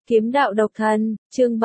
Kiếm đạo độc thân, chương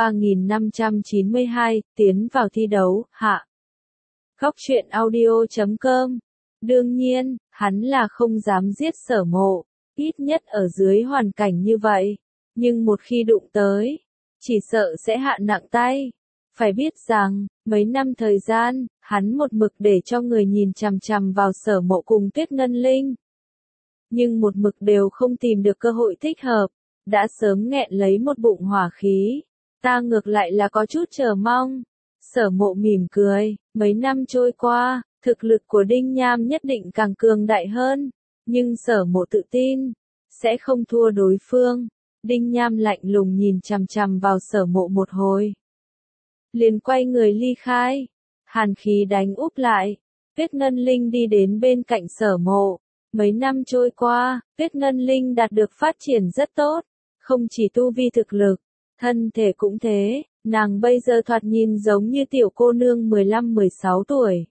3592, tiến vào thi đấu, hạ. Góc truyện audio.com. Đương nhiên, hắn là không dám giết Sở Mộ, ít nhất ở dưới hoàn cảnh như vậy. Nhưng một khi đụng tới, chỉ sợ sẽ hạ nặng tay. Phải biết rằng, mấy năm thời gian, hắn một mực để cho người nhìn chằm chằm vào Sở Mộ cùng Tuyết Ngân Linh. Nhưng một mực đều không tìm được cơ hội thích hợp. Đã sớm nghẹn lấy một bụng hỏa khí, ta ngược lại là có chút chờ mong. Sở Mộ mỉm cười, mấy năm trôi qua, thực lực của Đinh Nham nhất định càng cường đại hơn, nhưng Sở Mộ tự tin, sẽ không thua đối phương. Đinh Nham lạnh lùng nhìn chằm chằm vào Sở Mộ một hồi, liền quay người ly khai, hàn khí đánh úp lại. Tuyết Ngân Linh đi đến bên cạnh Sở Mộ. Mấy năm trôi qua, Tuyết Ngân Linh đạt được phát triển rất tốt. Không chỉ tu vi thực lực, thân thể cũng thế, nàng bây giờ thoạt nhìn giống như tiểu cô nương 15-16 tuổi.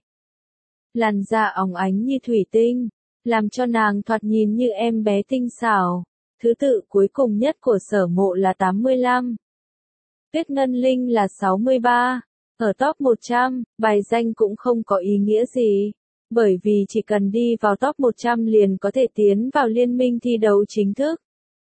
Làn da óng ánh như thủy tinh, làm cho nàng thoạt nhìn như em bé tinh xảo. Thứ tự cuối cùng nhất của Sở Mộ là 85. Tuyết Ngân Linh là 63. Ở top 100, bài danh cũng không có ý nghĩa gì. Bởi vì chỉ cần đi vào top 100 liền có thể tiến vào liên minh thi đấu chính thức.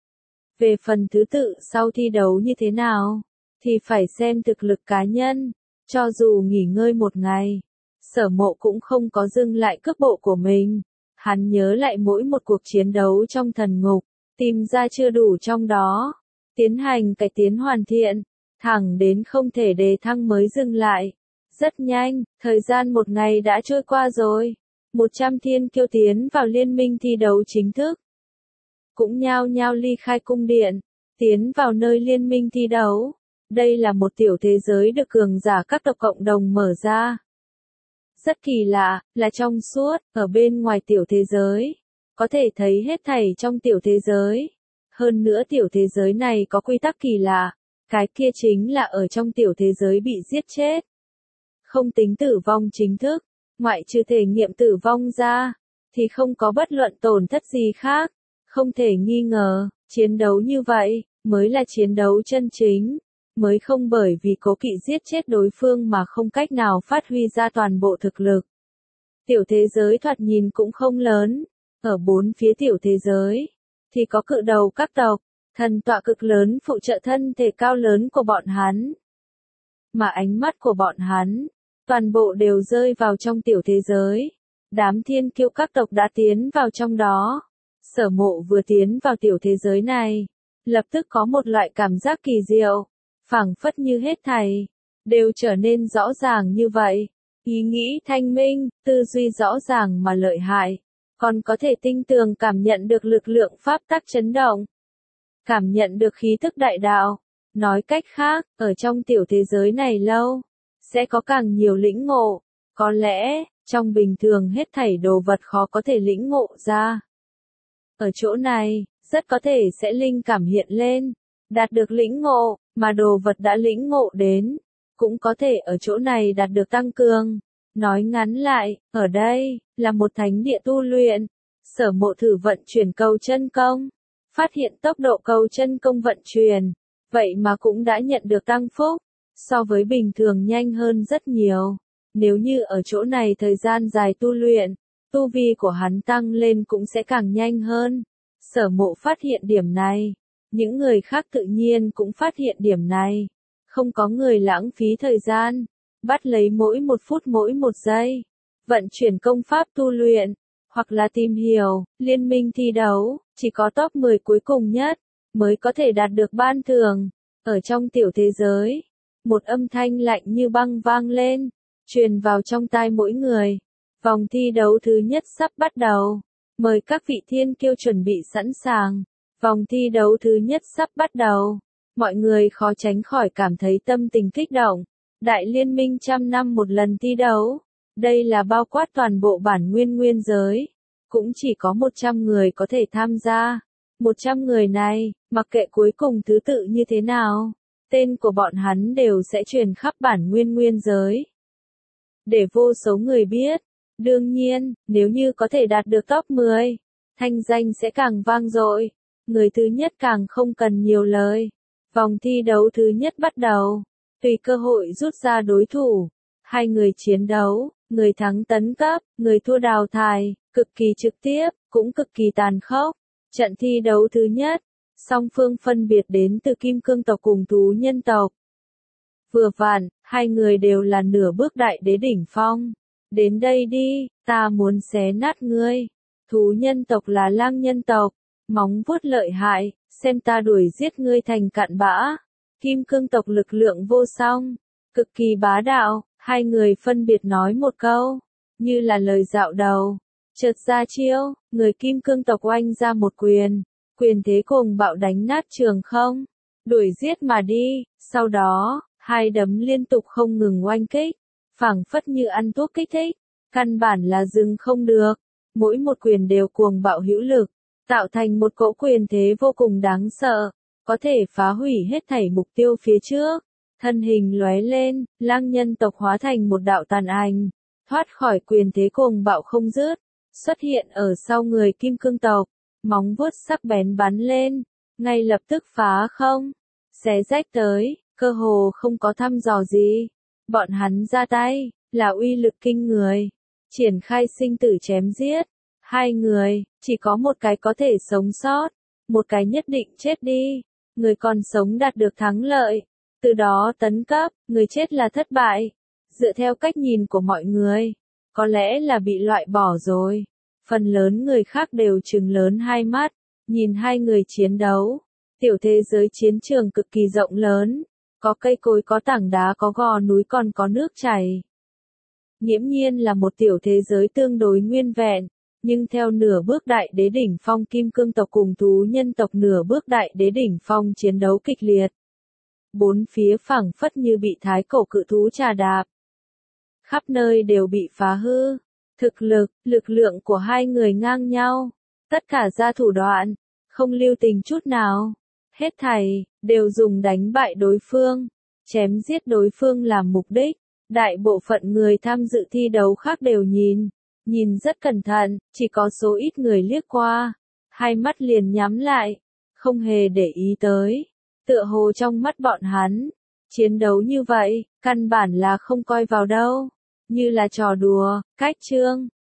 Về phần thứ tự sau thi đấu như thế nào, thì phải xem thực lực cá nhân. Cho dù nghỉ ngơi một ngày, Sở Mộ cũng không có dừng lại cước bộ của mình. Hắn nhớ lại mỗi một cuộc chiến đấu trong thần ngục, tìm ra chưa đủ trong đó, tiến hành cải tiến hoàn thiện, thẳng đến không thể đề thăng mới dừng lại. Rất nhanh, thời gian một ngày đã trôi qua rồi. 100 thiên kiêu tiến vào liên minh thi đấu chính thức. Cũng nhao nhao ly khai cung điện, tiến vào nơi liên minh thi đấu. Đây là một tiểu thế giới được cường giả các tộc cộng đồng mở ra. Rất kỳ lạ, là trong suốt, ở bên ngoài tiểu thế giới, có thể thấy hết thảy trong tiểu thế giới. Hơn nữa tiểu thế giới này có quy tắc kỳ lạ, cái kia chính là ở trong tiểu thế giới bị giết chết. Không tính tử vong chính thức, ngoại trừ thể nghiệm tử vong ra, thì không có bất luận tổn thất gì khác. Không thể nghi ngờ, chiến đấu như vậy, mới là chiến đấu chân chính, mới không bởi vì cố kỵ giết chết đối phương mà không cách nào phát huy ra toàn bộ thực lực. Tiểu thế giới thoạt nhìn cũng không lớn, ở bốn phía tiểu thế giới, thì có cự đầu các tộc, thần tọa cực lớn phụ trợ thân thể cao lớn của bọn hắn. Mà ánh mắt của bọn hắn, toàn bộ đều rơi vào trong tiểu thế giới. Đám thiên kiêu các tộc đã tiến vào trong đó. Sở Mộ vừa tiến vào tiểu thế giới này, lập tức có một loại cảm giác kỳ diệu, phảng phất như hết thảy đều trở nên rõ ràng như vậy, ý nghĩ thanh minh, tư duy rõ ràng mà lợi hại, còn có thể tinh tường cảm nhận được lực lượng pháp tắc chấn động, cảm nhận được khí thức đại đạo. Nói cách khác, ở trong tiểu thế giới này lâu, sẽ có càng nhiều lĩnh ngộ, có lẽ, trong bình thường hết thảy đồ vật khó có thể lĩnh ngộ ra. Ở chỗ này, rất có thể sẽ linh cảm hiện lên, đạt được lĩnh ngộ, mà đồ vật đã lĩnh ngộ đến, cũng có thể ở chỗ này đạt được tăng cường. Nói ngắn lại, ở đây, là một thánh địa tu luyện. Sở Mộ thử vận chuyển cầu chân công, phát hiện tốc độ cầu chân công vận chuyển, vậy mà cũng đã nhận được tăng phúc, so với bình thường nhanh hơn rất nhiều. Nếu như ở chỗ này thời gian dài tu luyện, tu vi của hắn tăng lên cũng sẽ càng nhanh hơn. Sở Mộ phát hiện điểm này, những người khác tự nhiên cũng phát hiện điểm này. Không có người lãng phí thời gian, bắt lấy mỗi một phút mỗi một giây, vận chuyển công pháp tu luyện, hoặc là tìm hiểu, liên minh thi đấu, chỉ có top 10 cuối cùng nhất, mới có thể đạt được ban thưởng. Ở trong tiểu thế giới, một âm thanh lạnh như băng vang lên, truyền vào trong tai mỗi người. Vòng thi đấu thứ nhất sắp bắt đầu. Mời các vị thiên kiêu chuẩn bị sẵn sàng. Vòng thi đấu thứ nhất sắp bắt đầu. Mọi người khó tránh khỏi cảm thấy tâm tình kích động. Đại liên minh 100 năm một lần thi đấu. Đây là bao quát toàn bộ bản nguyên giới. Cũng chỉ có 100 người có thể tham gia. 100 người này, mặc kệ cuối cùng thứ tự như thế nào, tên của bọn hắn đều sẽ truyền khắp bản nguyên giới, để vô số người biết. Đương nhiên, nếu như có thể đạt được top 10, thanh danh sẽ càng vang dội. Người thứ nhất càng không cần nhiều lời. Vòng thi đấu thứ nhất bắt đầu, tùy cơ hội rút ra đối thủ. Hai người chiến đấu, người thắng tấn cấp, người thua đào thải, cực kỳ trực tiếp, cũng cực kỳ tàn khốc. Trận thi đấu thứ nhất, song phương phân biệt đến từ Kim Cương tộc cùng Thú Nhân tộc. Vừa vặn, hai người đều là nửa bước đại đế đỉnh phong. Đến đây đi, ta muốn xé nát ngươi. Thú Nhân tộc là lang nhân tộc, móng vuốt lợi hại, xem ta đuổi giết ngươi thành cặn bã. Kim Cương tộc lực lượng vô song, cực kỳ bá đạo, hai người phân biệt nói một câu, như là lời dạo đầu. Chợt ra chiêu, người Kim Cương tộc oanh ra một quyền, quyền thế cuồng bạo đánh nát trường không, đuổi giết mà đi, sau đó, hai đấm liên tục không ngừng oanh kích, phảng phất như ăn thuốc kích thích, căn bản là dừng không được, mỗi một quyền đều cuồng bạo hữu lực, tạo thành một cỗ quyền thế vô cùng đáng sợ, có thể phá hủy hết thảy mục tiêu phía trước. Thân hình lóe lên, lang nhân tộc hóa thành một đạo tàn ảnh, thoát khỏi quyền thế cuồng bạo không dứt, xuất hiện ở sau người Kim Cương tộc, móng vuốt sắc bén bắn lên, ngay lập tức phá không, xé rách tới, cơ hồ không có thăm dò gì. Bọn hắn ra tay, là uy lực kinh người, triển khai sinh tử chém giết. Hai người, chỉ có một cái có thể sống sót, một cái nhất định chết đi, người còn sống đạt được thắng lợi. Từ đó tấn cấp, người chết là thất bại. Dựa theo cách nhìn của mọi người, có lẽ là bị loại bỏ rồi. Phần lớn người khác đều trừng lớn hai mắt, nhìn hai người chiến đấu. Tiểu thế giới chiến trường cực kỳ rộng lớn, có cây cối, có tảng đá, có gò núi, còn có nước chảy. Nghiễm nhiên là một tiểu thế giới tương đối nguyên vẹn, nhưng theo nửa bước đại đế đỉnh phong Kim Cương tộc cùng Thú Nhân tộc nửa bước đại đế đỉnh phong chiến đấu kịch liệt. Bốn phía phảng phất như bị thái cổ cự thú trà đạp. Khắp nơi đều bị phá hư. Thực lực, lực lượng của hai người ngang nhau. Tất cả ra thủ đoạn, không lưu tình chút nào. Hết thảy, đều dùng đánh bại đối phương, chém giết đối phương làm mục đích. Đại bộ phận người tham dự thi đấu khác đều nhìn rất cẩn thận, chỉ có số ít người liếc qua, hai mắt liền nhắm lại, không hề để ý tới. Tựa hồ trong mắt bọn hắn, chiến đấu như vậy, căn bản là không coi vào đâu, như là trò đùa, cách chương.